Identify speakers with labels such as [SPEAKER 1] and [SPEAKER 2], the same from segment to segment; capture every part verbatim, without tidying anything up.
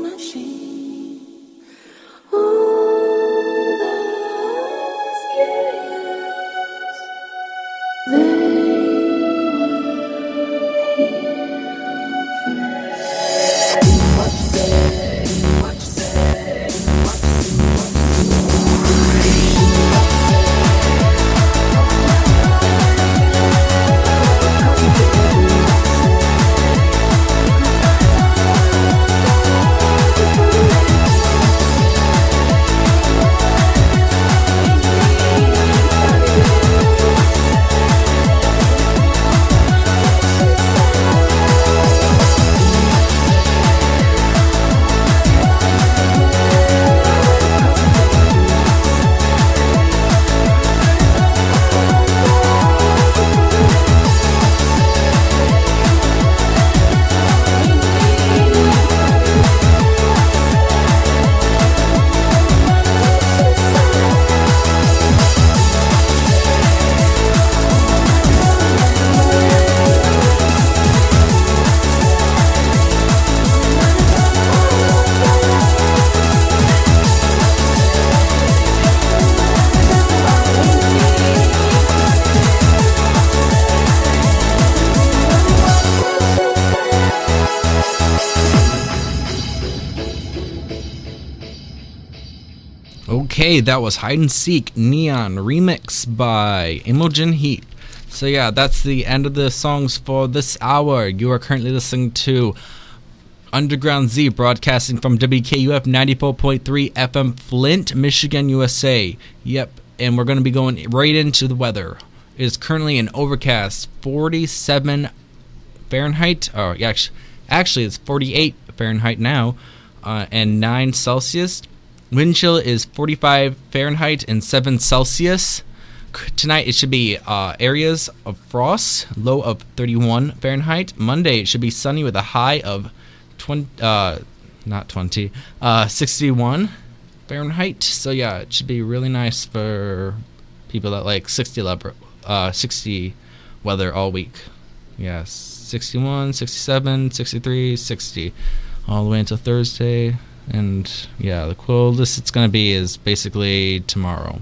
[SPEAKER 1] Okay, that was Hide and Seek Neon remix by Imogen Heap. So yeah, that's the end of the songs for this hour. You are currently listening to Underground Z, broadcasting from W K U F ninety-four point three F M Flint, Michigan, U S A. Yep, and we're going to be going right into the weather. It is currently an overcast forty-seven Fahrenheit. Oh, yeah, actually it's forty-eight Fahrenheit now, uh, and nine Celsius. Wind chill is forty-five Fahrenheit and seven Celsius. Tonight it should be uh, areas of frost, low of thirty-one Fahrenheit. Monday it should be sunny with a high of twenty, uh, not twenty, uh, sixty-one Fahrenheit. So yeah, it should be really nice for people that like sixty, level, uh, sixty weather all week. Yeah, sixty-one, sixty-seven, sixty-three, sixty, all the way until Thursday. And yeah, the coldest it's going to be is basically tomorrow.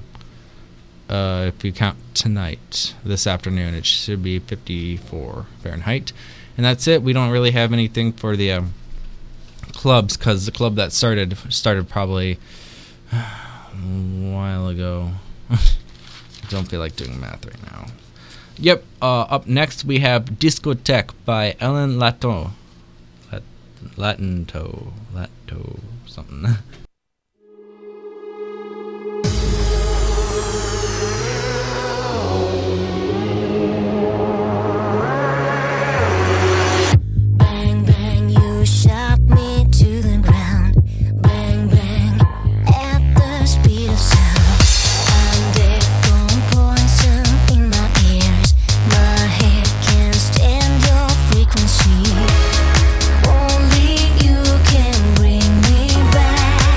[SPEAKER 1] Uh, if you count tonight, this afternoon, it should be fifty-four Fahrenheit. And that's it. We don't really have anything for the um, clubs, because the club that started started probably a while ago. I don't feel like doing math right now. Yep, uh, up next we have Discotheque by Ellen Lato. Lat- Latinto. Lato. Something.
[SPEAKER 2] Bang, bang, you shot me to the ground. Bang, bang, at the speed of sound. I'm dead from poison in my ears. My head can't stand your frequency. Only you can bring me back.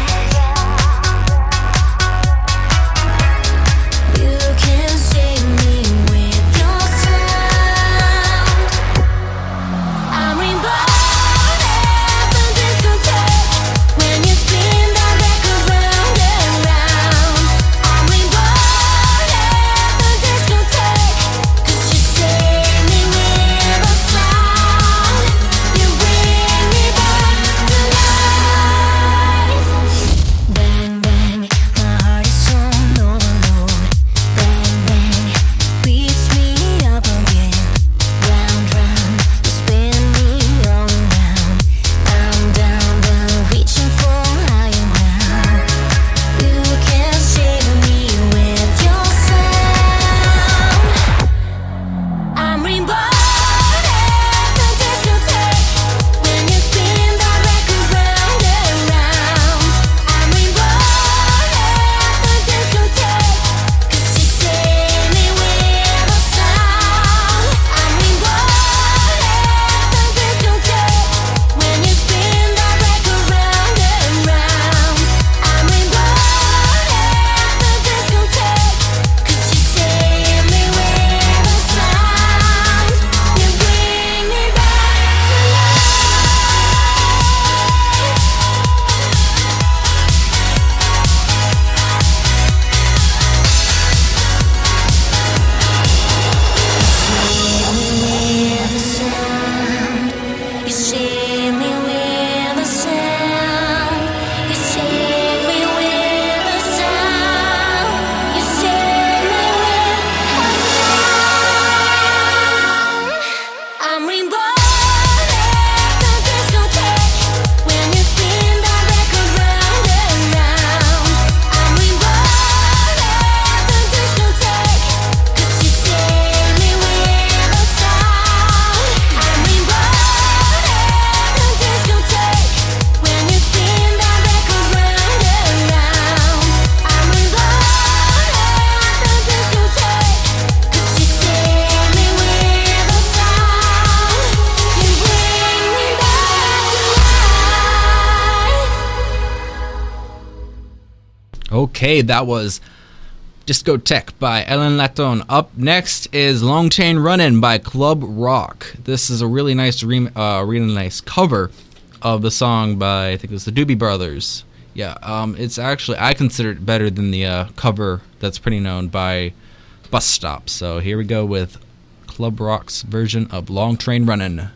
[SPEAKER 1] Okay, that was Discotheque by Ellen Laton. Up next is Long Train Runnin' by Club Rock. This is a really nice, re- uh, really nice cover of the song by, I think it was the Doobie Brothers. Yeah, um, it's actually, I consider it better than the uh, cover that's pretty known by Bus Stop. So here we go with Club Rock's version of Long Train Runnin'.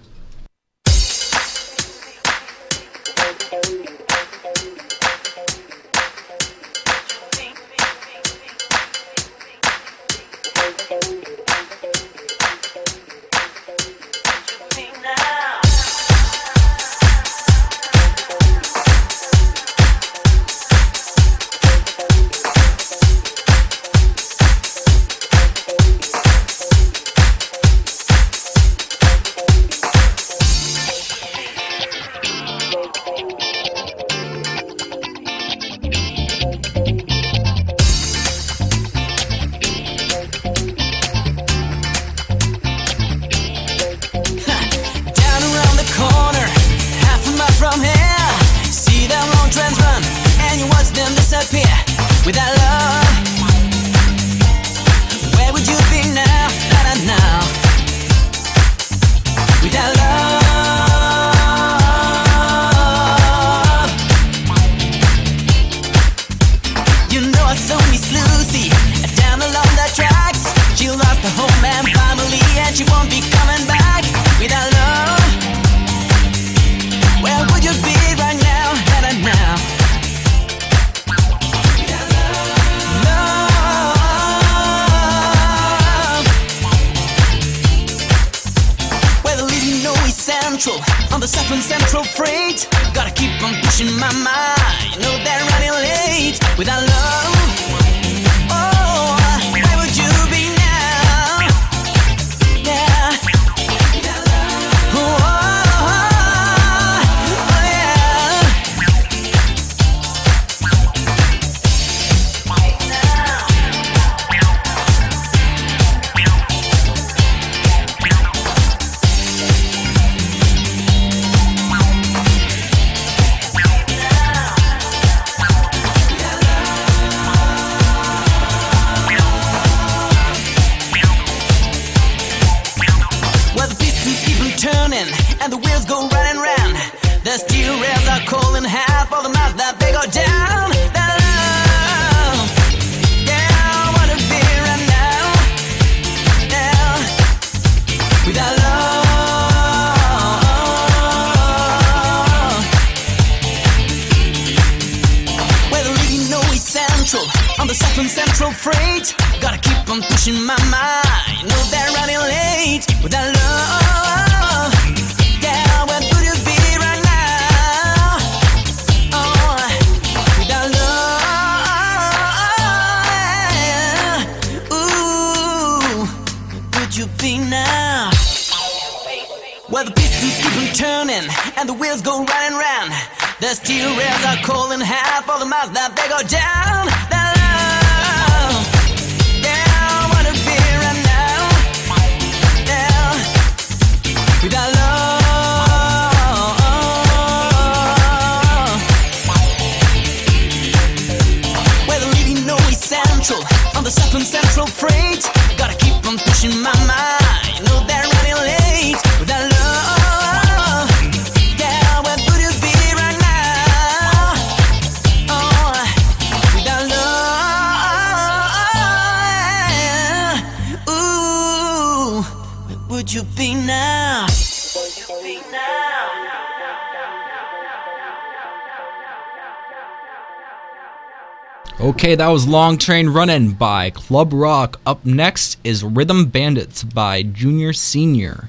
[SPEAKER 1] Okay, that was Long Train Runnin' by Club Rock. Up next is Rhythm Bandits by Junior Senior.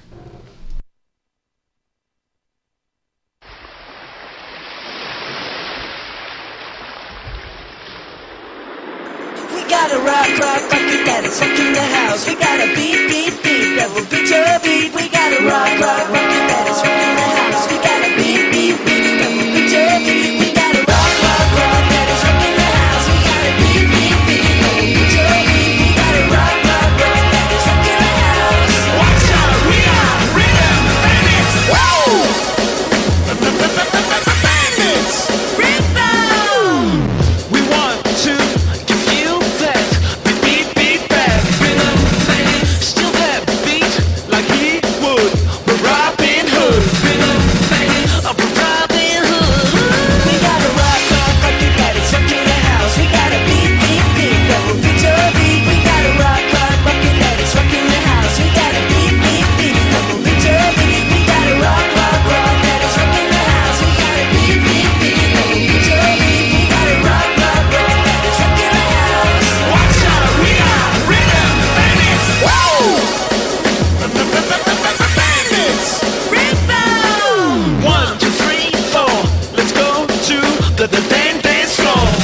[SPEAKER 3] We got a rock, rock, rocket that is rocking the house. We got a beat, beat, beat that will beat your beat. We got a rock, rock, rocket that is rocking the house. We got a beat, beat, beat that will beat your beat. We got a rock, rock, rock that is rocking the house. We got a beat, beat, beat that will beat your beat. We got a rock, rock, rock that is rocking the house. Watch out, we are Rhythm Bandits. Woo! Bandits. Rhythm. We want to.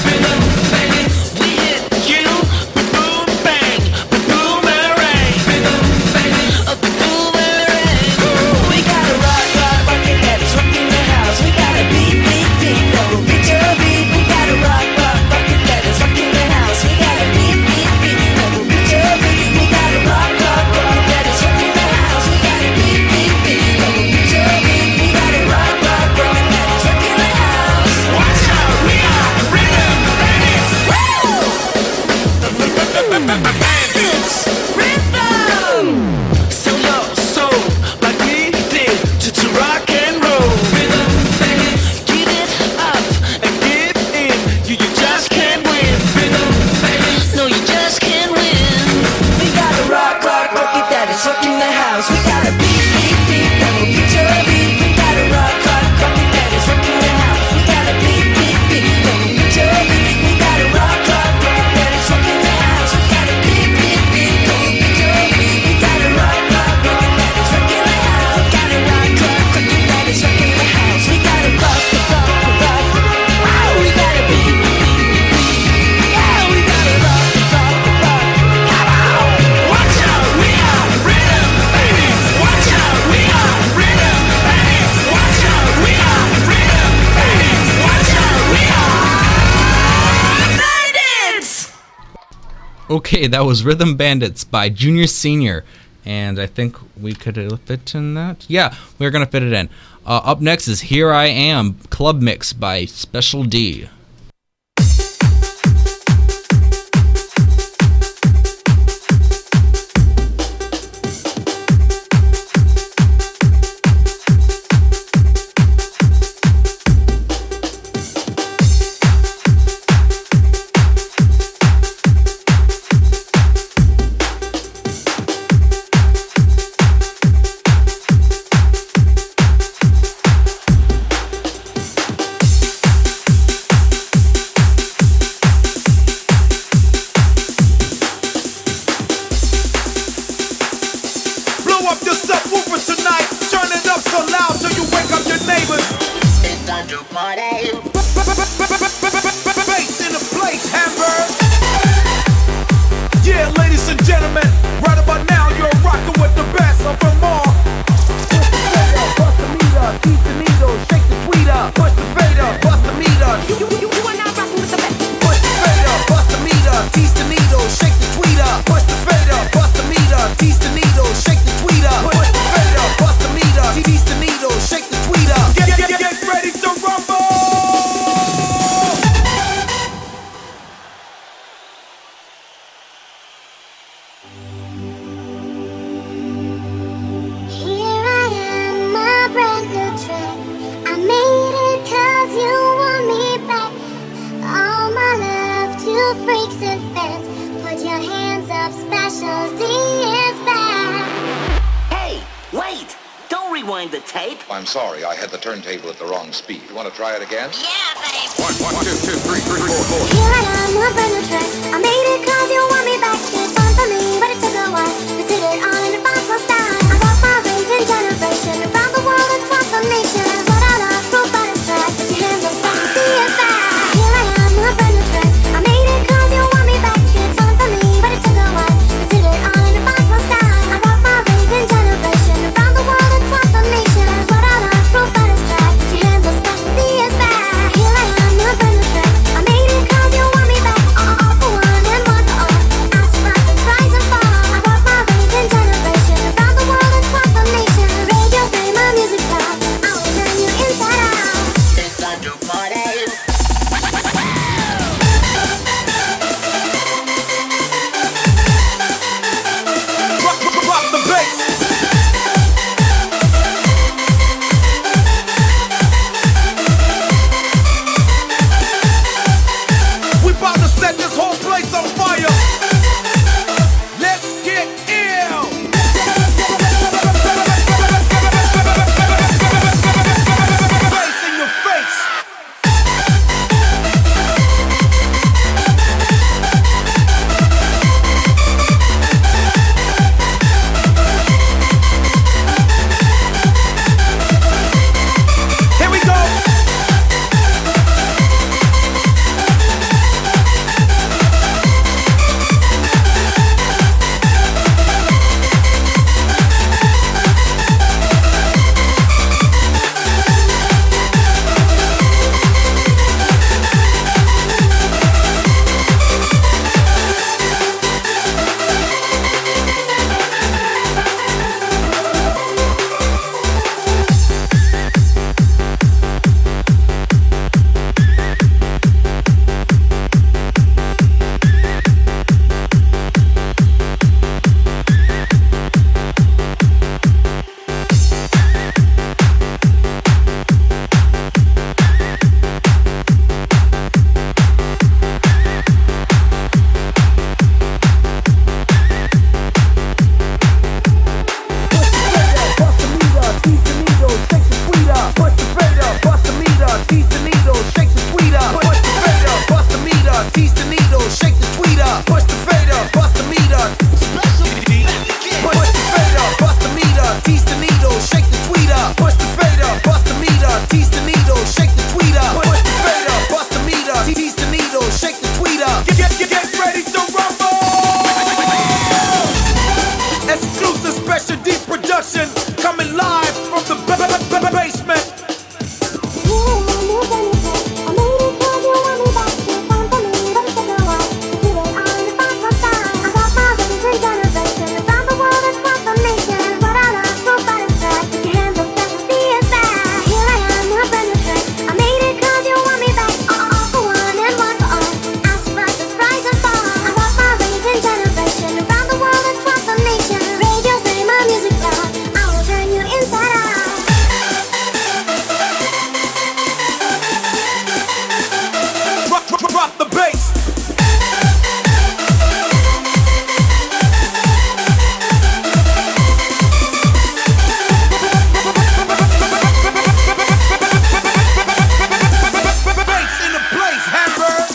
[SPEAKER 1] Okay, that was Rhythm Bandits by Junior Senior, and I think we could fit in that. Yeah, we're gonna fit it in. Uh, up next is Here I Am, Club Mix by Special D.
[SPEAKER 4] I'm sorry, I had the turntable at the wrong speed. You want to try it again? Yeah, babe. One, one, two, two, three, three, four, four.
[SPEAKER 2] Here I am, a brand new track. I made it cause you want me back. It's fun for me, but it took a while. We did it all in advance, no style. I got my range in generation. Around the world, across the nation. What I love, proof by this track. Put your hands up, start to see it back. Here I am, a brand new track. I made it cause you want me back. It's fun for me, but it took a while. We did it all in advance, no style. I got my range in generation. Around the world, across the nation. What I love, proof by this track. Put your hands up, start to see it back. Here I
[SPEAKER 5] drop the bass. Bass in the place, Hamburg.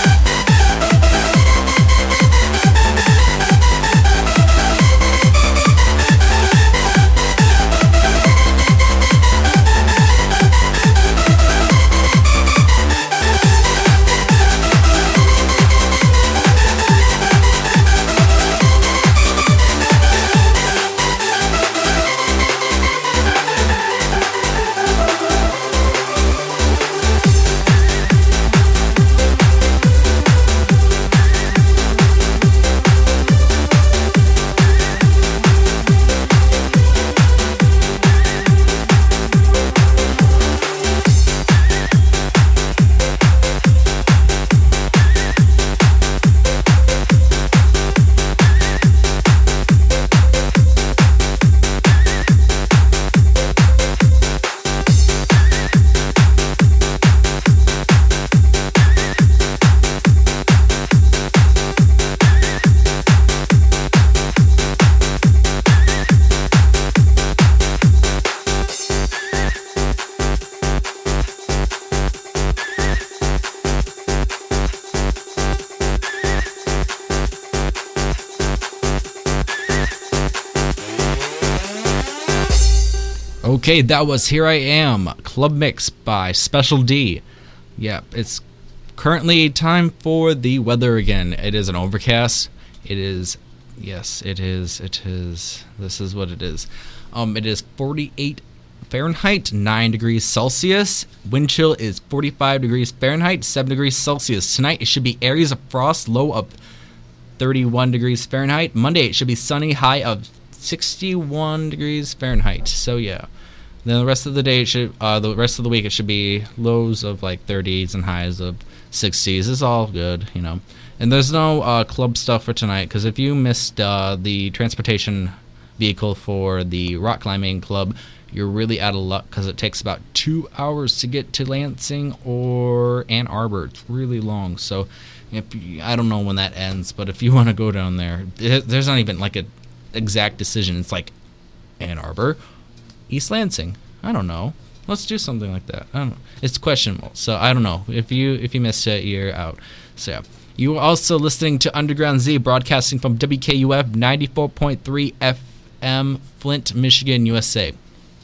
[SPEAKER 1] Okay, that was Here I Am, Club Mix by Special D. Yeah, it's currently time for the weather again. It is an overcast. It is, yes, it is, it is, this is what it is. Um, it is forty-eight Fahrenheit, nine degrees Celsius. Wind chill is forty-five degrees Fahrenheit, seven degrees Celsius. Tonight it should be areas of frost, low of thirty-one degrees Fahrenheit. Monday it should be sunny, high of sixty-one degrees Fahrenheit. So yeah. Then the rest of the day, it should, uh, the rest of the week, it should be lows of like thirties and highs of sixties. It's all good, you know. And there's no uh, club stuff for tonight, because if you missed uh, the transportation vehicle for the rock climbing club, you're really out of luck, because it takes about two hours to get to Lansing or Ann Arbor. It's really long. So if you, I don't know when that ends, but if you want to go down there, it, there's not even like an exact decision. It's like Ann Arbor, East Lansing. I don't know. Let's do something like that. I don't know. It's questionable. So I don't know. If you if you missed it, you're out. So yeah. You are also listening to Underground Z, broadcasting from W K U F ninety-four point three F M, Flint, Michigan, U S A.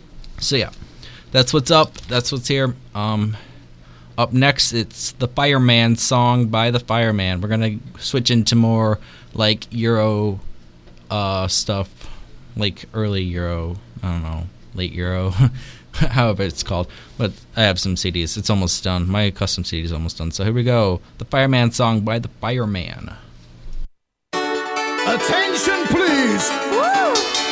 [SPEAKER 1] So yeah, that's what's up. That's what's here. Um, up next, it's the Fireman song by the Fireman. We're gonna switch into more like Euro uh, stuff, like early Euro. I don't know. Late Euro, however it's called. But I have some C Ds. It's almost done. My custom C D is almost done. So here we go. The Fireman song by the Fireman.
[SPEAKER 5] Attention, please. Woo!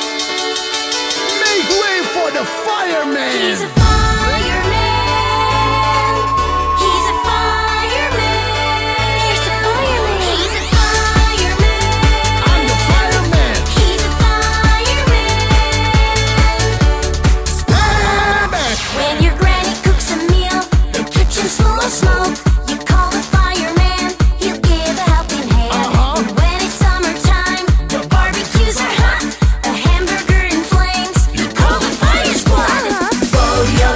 [SPEAKER 5] Make way for the Fireman.
[SPEAKER 2] He's a fireman. He's a fireman. He's a fireman. He's a fireman.
[SPEAKER 5] I'm the Fireman.
[SPEAKER 2] He's a fireman.
[SPEAKER 5] Stand back.
[SPEAKER 2] When your granny cooks a meal, the kitchen's full of smoke. You call the fireman, he'll give a helping hand.
[SPEAKER 5] Uh-huh.
[SPEAKER 2] And when it's summertime, the barbecues are hot, a hamburger in flames. You call the fire squad. Blow your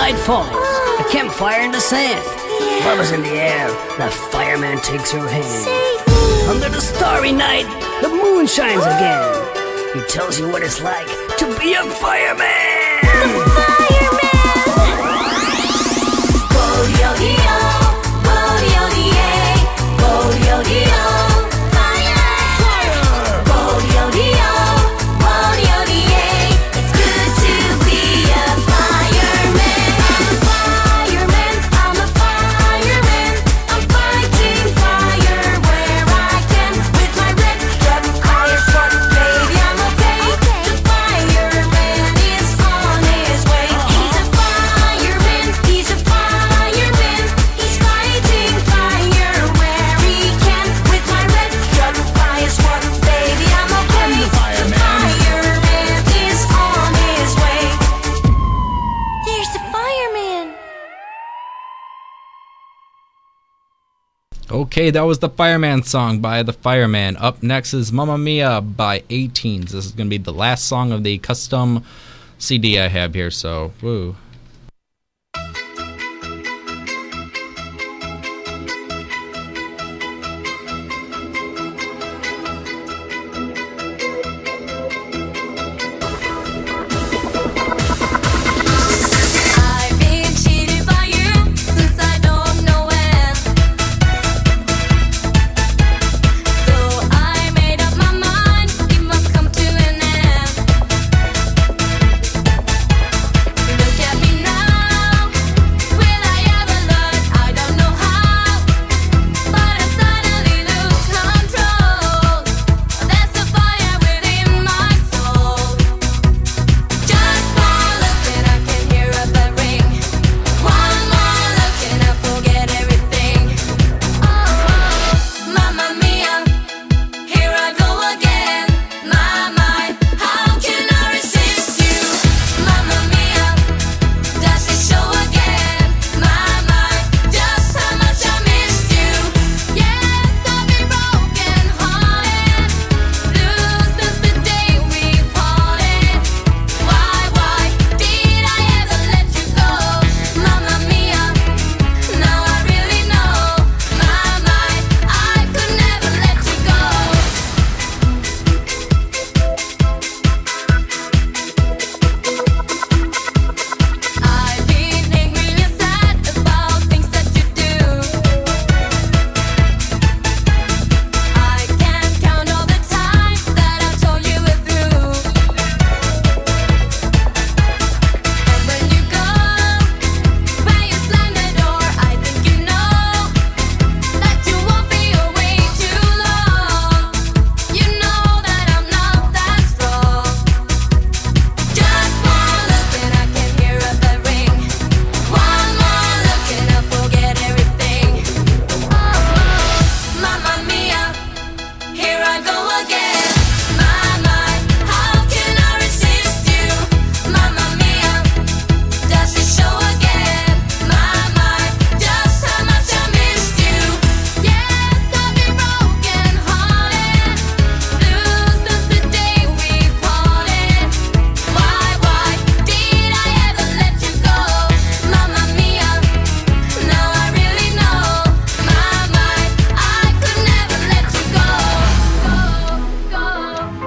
[SPEAKER 6] night falls, a campfire in the sand, lovers in the air, the fireman takes your hand. Under the starry night, the moon shines again. He tells you what it's like to be a fireman.
[SPEAKER 2] Bo-de-o-de-o, bo-de-o-de-ay, bo-de-o-de-o, fire! Fire! Bo-de-o-de-o, bo-de-o-de-ay, it's good to be a fireman. I'm a fireman, I'm a fireman, I'm fighting fire where I can. With my red truck, fire truck, baby, I'm okay. The fireman is on his way. He's a fireman, he's a fireman, he's fighting fire where he can. With my red truck, fire truck, baby, I'm okay. The fireman is on his way. There's the fireman.
[SPEAKER 1] Okay, that was the Fireman song by the Fireman. Up next is Mamma Mia by eighteens. This is going to be the last song of the custom C D I have here, so woo.